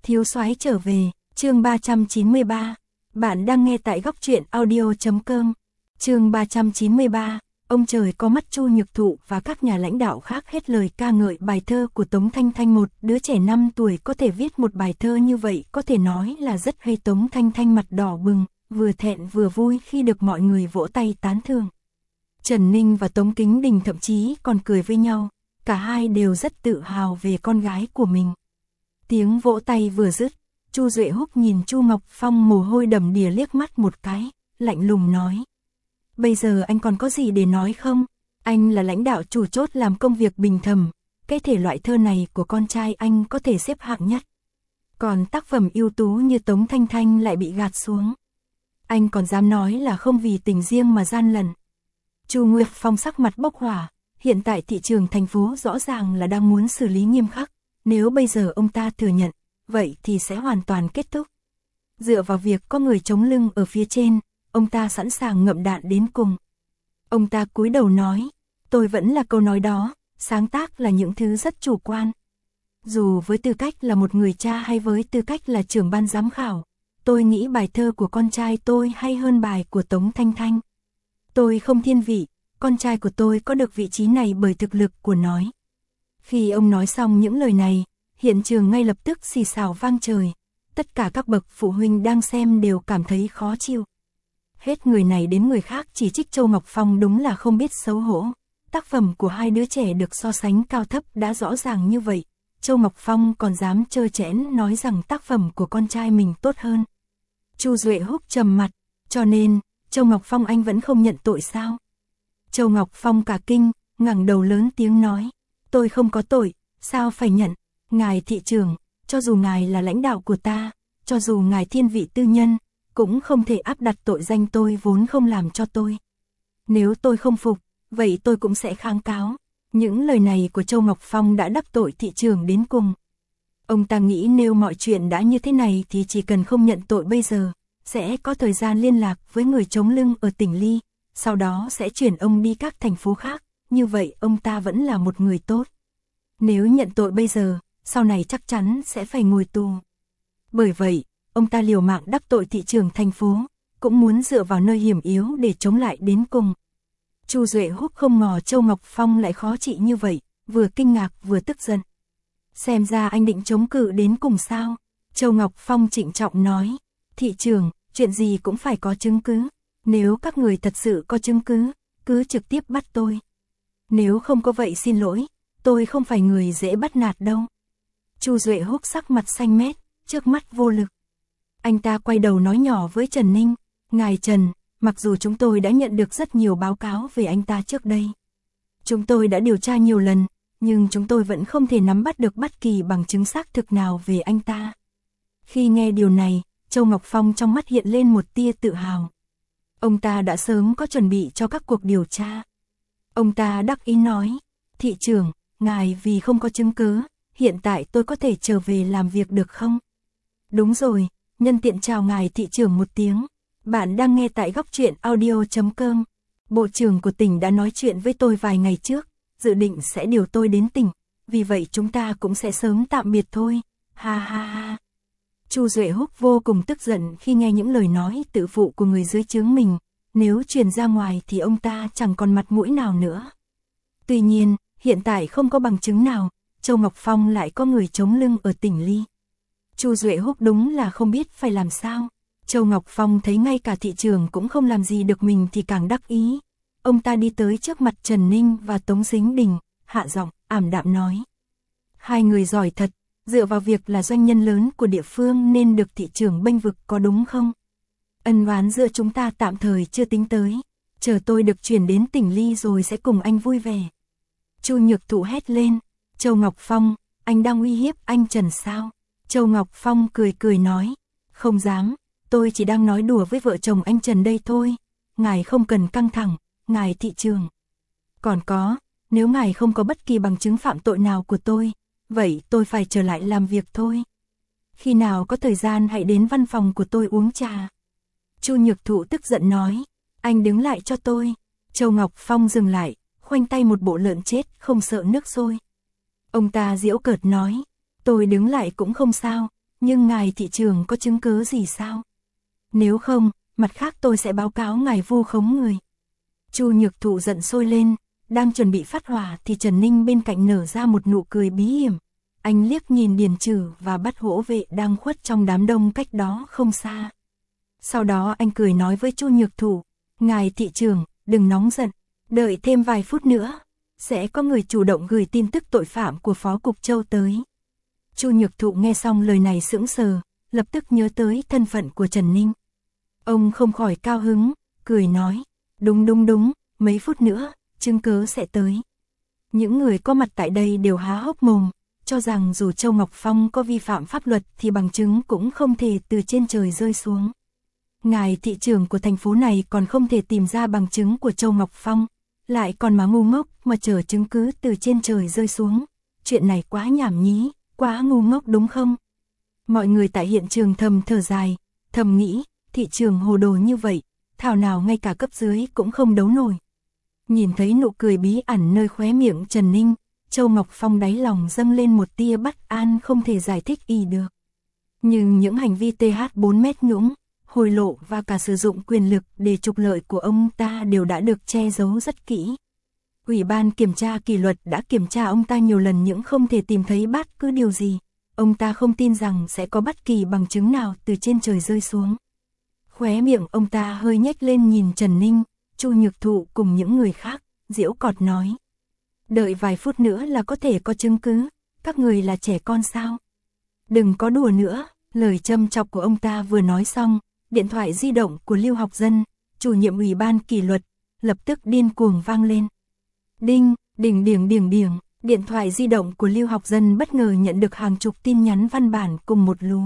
Thiếu soái trở về, chương 393. Bạn đang nghe tại góc truyện audio.com. Chương 393. Ông trời có mắt. Chu Nhược Thụ và các nhà lãnh đạo khác hết lời ca ngợi bài thơ của Tống Thanh Thanh. Một đứa trẻ 5 tuổi có thể viết một bài thơ như vậy có thể nói là rất hay. Tống Thanh Thanh mặt đỏ bừng, vừa thẹn vừa vui khi được mọi người vỗ tay tán thưởng. Trần Ninh và Tống Kính Đình thậm chí còn cười với nhau, cả hai đều rất tự hào về con gái của mình. Tiếng vỗ tay vừa dứt, Chu Duệ Húc nhìn Chu Ngọc Phong mồ hôi đầm đìa liếc mắt một cái, lạnh lùng nói: "Bây giờ anh còn có gì để nói không? Anh là lãnh đạo chủ chốt làm công việc bình thầm, cái thể loại thơ này của con trai anh có thể xếp hạng nhất. Còn tác phẩm ưu tú như Tống Thanh Thanh lại bị gạt xuống. Anh còn dám nói là không vì tình riêng mà gian lận." Chu Nguyệt Phong sắc mặt bốc hỏa, hiện tại thị trường thành phố rõ ràng là đang muốn xử lý nghiêm khắc, nếu bây giờ ông ta thừa nhận, vậy thì sẽ hoàn toàn kết thúc. Dựa vào việc có người chống lưng ở phía trên, ông ta sẵn sàng ngậm đạn đến cùng. Ông ta cúi đầu nói: "Tôi vẫn là câu nói đó, sáng tác là những thứ rất chủ quan. Dù với tư cách là một người cha hay với tư cách là trưởng ban giám khảo, tôi nghĩ bài thơ của con trai tôi hay hơn bài của Tống Thanh Thanh. Tôi không thiên vị, con trai của tôi có được vị trí này bởi thực lực của nó." Khi ông nói xong những lời này, hiện trường ngay lập tức xì xào vang trời, tất cả các bậc phụ huynh đang xem đều cảm thấy khó chịu. Hết người này đến người khác chỉ trích Châu Ngọc Phong đúng là không biết xấu hổ. Tác phẩm của hai đứa trẻ được so sánh cao thấp đã rõ ràng như vậy, Châu Ngọc Phong còn dám trơ trẽn nói rằng tác phẩm của con trai mình tốt hơn. Chu Duệ Húc trầm mặt: "Cho nên, Châu Ngọc Phong anh vẫn không nhận tội sao?" Châu Ngọc Phong cả kinh, ngẩng đầu lớn tiếng nói: "Tôi không có tội, sao phải nhận? Ngài thị trưởng, cho dù ngài là lãnh đạo của ta, cho dù ngài thiên vị tư nhân, cũng không thể áp đặt tội danh tôi vốn không làm cho tôi. Nếu tôi không phục, vậy tôi cũng sẽ kháng cáo." Những lời này của Châu Ngọc Phong đã đắc tội thị trưởng đến cùng. Ông ta nghĩ nếu mọi chuyện đã như thế này thì chỉ cần không nhận tội bây giờ, sẽ có thời gian liên lạc với người chống lưng ở tỉnh Ly, sau đó sẽ chuyển ông đi các thành phố khác, như vậy ông ta vẫn là một người tốt. Nếu nhận tội bây giờ, sau này chắc chắn sẽ phải ngồi tù. Bởi vậy, ông ta liều mạng đắc tội thị trưởng thành phố, cũng muốn dựa vào nơi hiểm yếu để chống lại đến cùng. Chu Duệ Húc không ngờ Châu Ngọc Phong lại khó trị như vậy, vừa kinh ngạc vừa tức giận. "Xem ra anh định chống cự đến cùng sao?" Châu Ngọc Phong trịnh trọng nói: "Thị trưởng, chuyện gì cũng phải có chứng cứ. Nếu các người thật sự có chứng cứ, cứ trực tiếp bắt tôi. Nếu không có vậy xin lỗi, tôi không phải người dễ bắt nạt đâu." Chu Duệ Húc sắc mặt xanh mét, trước mắt vô lực. Anh ta quay đầu nói nhỏ với Trần Ninh: "Ngài Trần, mặc dù chúng tôi đã nhận được rất nhiều báo cáo về anh ta trước đây, chúng tôi đã điều tra nhiều lần, nhưng chúng tôi vẫn không thể nắm bắt được bất kỳ bằng chứng xác thực nào về anh ta." Khi nghe điều này, Châu Ngọc Phong trong mắt hiện lên một tia tự hào. Ông ta đã sớm có chuẩn bị cho các cuộc điều tra. Ông ta đắc ý nói: "Thị trưởng, ngài vì không có chứng cứ, hiện tại tôi có thể trở về làm việc được không?" "Đúng rồi, nhân tiện chào ngài thị trưởng một tiếng. Bạn đang nghe tại góc truyện audio.com. Bộ trưởng của tỉnh đã nói chuyện với tôi vài ngày trước, dự định sẽ điều tôi đến tỉnh, vì vậy chúng ta cũng sẽ sớm tạm biệt thôi. Ha ha ha." Chu Duệ Húc vô cùng tức giận khi nghe những lời nói tự phụ của người dưới trướng mình, nếu truyền ra ngoài thì ông ta chẳng còn mặt mũi nào nữa. Tuy nhiên, hiện tại không có bằng chứng nào, Châu Ngọc Phong lại có người chống lưng ở tỉnh Ly. Chu Duệ Húc đúng là không biết phải làm sao. Châu Ngọc Phong thấy ngay cả thị trường cũng không làm gì được mình thì càng đắc ý. Ông ta đi tới trước mặt Trần Ninh và Tống Dính Đình, hạ giọng, ảm đạm nói: "Hai người giỏi thật, dựa vào việc là doanh nhân lớn của địa phương nên được thị trường bênh vực có đúng không? Ân oán giữa chúng ta tạm thời chưa tính tới, chờ tôi được chuyển đến tỉnh Ly rồi sẽ cùng anh vui vẻ." Chu Nhược Thụ hét lên: "Châu Ngọc Phong, anh đang uy hiếp anh Trần sao?" Châu Ngọc Phong cười cười nói: "Không dám, tôi chỉ đang nói đùa với vợ chồng anh Trần đây thôi. Ngài không cần căng thẳng, ngài thị trường. Còn có, nếu ngài không có bất kỳ bằng chứng phạm tội nào của tôi, vậy tôi phải trở lại làm việc thôi. Khi nào có thời gian hãy đến văn phòng của tôi uống trà." Chu Nhược Thụ tức giận nói: "Anh đứng lại cho tôi." Châu Ngọc Phong dừng lại, khoanh tay một bộ lợn chết không sợ nước sôi. Ông ta giễu cợt nói: "Tôi đứng lại cũng không sao, Nhưng ngài thị trưởng có chứng cứ gì sao? Nếu không, mặt khác tôi sẽ báo cáo ngài vu khống người. Chu Nhược Thụ giận sôi lên, đang chuẩn bị phát hỏa thì Trần Ninh bên cạnh nở ra một nụ cười bí hiểm. Anh liếc nhìn Điền Trừ và Bắt Hổ Vệ đang khuất trong đám đông cách đó không xa. Sau đó anh cười nói với Chu Nhược Thụ, ngài thị trưởng, đừng nóng giận, đợi thêm vài phút nữa, sẽ có người chủ động gửi tin tức tội phạm của Phó Cục Châu tới. Chu Nhược Thụ nghe xong lời này sững sờ, lập tức nhớ tới thân phận của Trần Ninh. Ông không khỏi cao hứng, cười nói, đúng, mấy phút nữa, chứng cứ sẽ tới. Những người có mặt tại đây đều há hốc mồm, cho rằng dù Châu Ngọc Phong có vi phạm pháp luật thì bằng chứng cũng không thể từ trên trời rơi xuống. Ngài thị trưởng của thành phố này còn không thể tìm ra bằng chứng của Châu Ngọc Phong, lại còn mà ngu ngốc mà chờ chứng cứ từ trên trời rơi xuống. Chuyện này quá nhảm nhí, quá ngu ngốc đúng không? Mọi người tại hiện trường thầm thở dài, thầm nghĩ, thị trường hồ đồ như vậy, thảo nào ngay cả cấp dưới cũng không đấu nổi. Nhìn thấy nụ cười bí ẩn nơi khóe miệng Trần Ninh, Châu Ngọc Phong đáy lòng dâng lên một tia bất an không thể giải thích y được. Nhưng những hành vi TH4 mét nhũng, hồi lộ và cả sử dụng quyền lực để trục lợi của ông ta đều đã được che giấu rất kỹ. Ủy ban kiểm tra kỷ luật đã kiểm tra ông ta nhiều lần nhưng không thể tìm thấy bất cứ điều gì. Ông ta không tin rằng sẽ có bất kỳ bằng chứng nào từ trên trời rơi xuống. Khóe miệng ông ta hơi nhếch lên nhìn Trần Ninh, Chu Nhược Thụ cùng những người khác, giễu cợt nói. Đợi vài phút nữa là có thể có chứng cứ, các người là trẻ con sao? Đừng có đùa nữa, lời châm chọc của ông ta vừa nói xong, điện thoại di động của Lưu Học Dân, chủ nhiệm ủy ban kỷ luật, lập tức điên cuồng vang lên. Đinh, điềng, điện thoại di động của Lưu Học Dân bất ngờ nhận được hàng chục tin nhắn văn bản cùng một lú.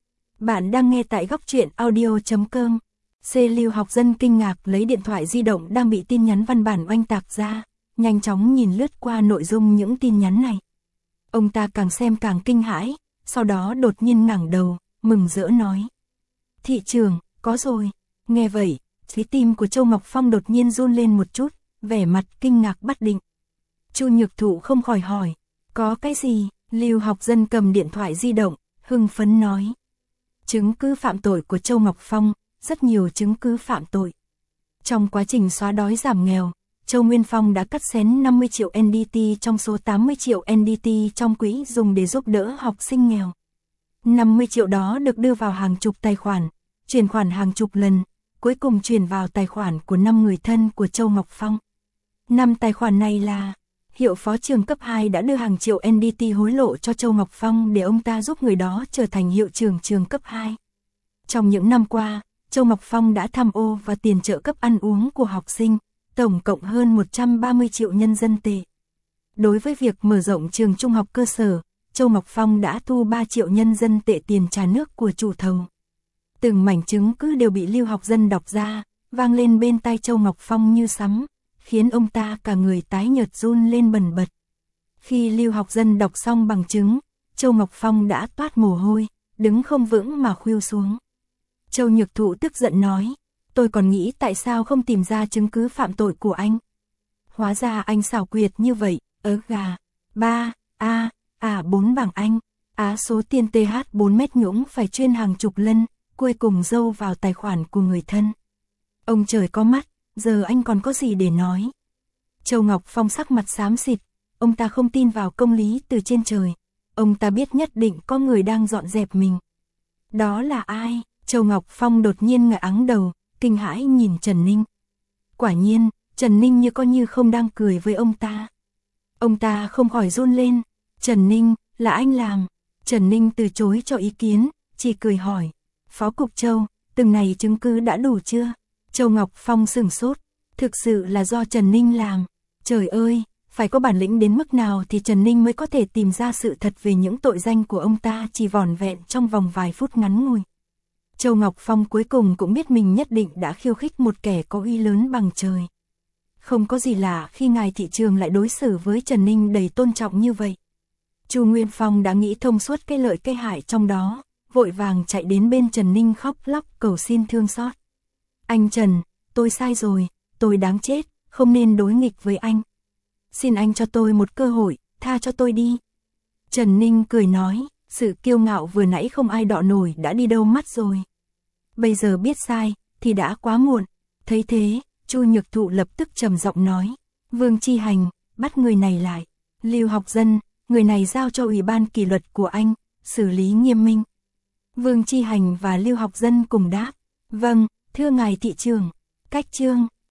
Bạn đang nghe tại góc truyện audio.com. Lưu Học Dân kinh ngạc lấy điện thoại di động đang bị tin nhắn văn bản oanh tạc ra, nhanh chóng nhìn lướt qua nội dung những tin nhắn này. Ông ta càng xem càng kinh hãi, sau đó đột nhiên ngẩng đầu, mừng rỡ nói. Thị trưởng, có rồi. Nghe vậy, trái tim của Châu Ngọc Phong đột nhiên run lên một chút, vẻ mặt kinh ngạc bất định. Chu Nhược Thụ không khỏi hỏi, có cái gì? Lưu Học Dân cầm điện thoại di động, hưng phấn nói. Chứng cứ phạm tội của Châu Ngọc Phong, rất nhiều chứng cứ phạm tội. Trong quá trình xóa đói giảm nghèo, Châu Nguyên Phong đã cắt xén 50 triệu NDT trong số 80 triệu NDT trong quỹ dùng để giúp đỡ học sinh nghèo. 50 triệu đó được đưa vào hàng chục tài khoản, chuyển khoản hàng chục lần, cuối cùng chuyển vào tài khoản của 5 người thân của Châu Ngọc Phong. 5 tài khoản này là Hiệu phó trường cấp 2 đã đưa hàng triệu NDT hối lộ cho Châu Ngọc Phong để ông ta giúp người đó trở thành hiệu trưởng trường cấp 2. Trong những năm qua, Châu Ngọc Phong đã tham ô và tiền trợ cấp ăn uống của học sinh, tổng cộng hơn 130 triệu nhân dân tệ. Đối với việc mở rộng trường trung học cơ sở, Châu Ngọc Phong đã thu 3 triệu nhân dân tệ tiền trả nước của chủ thầu. Từng mảnh chứng cứ đều bị Lưu Học Dân đọc ra, vang lên bên tai Châu Ngọc Phong như sấm, khiến ông ta cả người tái nhợt run lên bần bật. Khi Lưu Học Dân đọc xong bằng chứng, Châu Ngọc Phong đã toát mồ hôi, đứng không vững mà khuỵu xuống. Châu Nhược Thụ tức giận nói, tôi còn nghĩ tại sao không tìm ra chứng cứ phạm tội của anh. Hóa ra anh xảo quyệt như vậy, gà, 4 bằng anh, số tiền TH4 mét nhũng phải chuyên hàng chục lần, cuối cùng dâu vào tài khoản của người thân. Ông trời có mắt, giờ anh còn có gì để nói. Châu Ngọc Phong sắc mặt xám xịt, ông ta không tin vào công lý từ trên trời. Ông ta biết nhất định có người đang dọn dẹp mình. Đó là ai? Châu Ngọc Phong đột nhiên ngẩng áng đầu, kinh hãi nhìn Trần Ninh. Quả nhiên, Trần Ninh như có như không đang cười với ông ta. Ông ta không khỏi run lên. Trần Ninh, là anh làm. Trần Ninh từ chối cho ý kiến, chỉ cười hỏi. Phó Cục Châu, từng này chứng cứ đã đủ chưa? Châu Ngọc Phong sửng sốt. Thực sự là do Trần Ninh làm. Trời ơi, phải có bản lĩnh đến mức nào thì Trần Ninh mới có thể tìm ra sự thật về những tội danh của ông ta chỉ vỏn vẹn trong vòng vài phút ngắn ngủi. Châu Ngọc Phong cuối cùng cũng biết mình nhất định đã khiêu khích một kẻ có uy lớn bằng trời. Không có gì lạ khi ngài thị trường lại đối xử với Trần Ninh đầy tôn trọng như vậy. Chu Nguyên Phong đã nghĩ thông suốt cái lợi cái hại trong đó, vội vàng chạy đến bên Trần Ninh khóc lóc cầu xin thương xót. Anh Trần, tôi sai rồi, tôi đáng chết, không nên đối nghịch với anh. Xin anh cho tôi một cơ hội, tha cho tôi đi. Trần Ninh cười nói, Sự kiêu ngạo vừa nãy không ai đọ nổi đã đi đâu mất rồi. Bây giờ biết sai, thì đã quá muộn. Thấy thế, Chu Nhược Thụ lập tức trầm giọng nói. Vương Chi Hành, bắt người này lại. Lưu Học Dân, người này giao cho Ủy ban kỷ luật của anh, xử lý nghiêm minh. Vương Chi Hành và Lưu Học Dân cùng đáp. Vâng, thưa ngài thị trưởng. Cách chương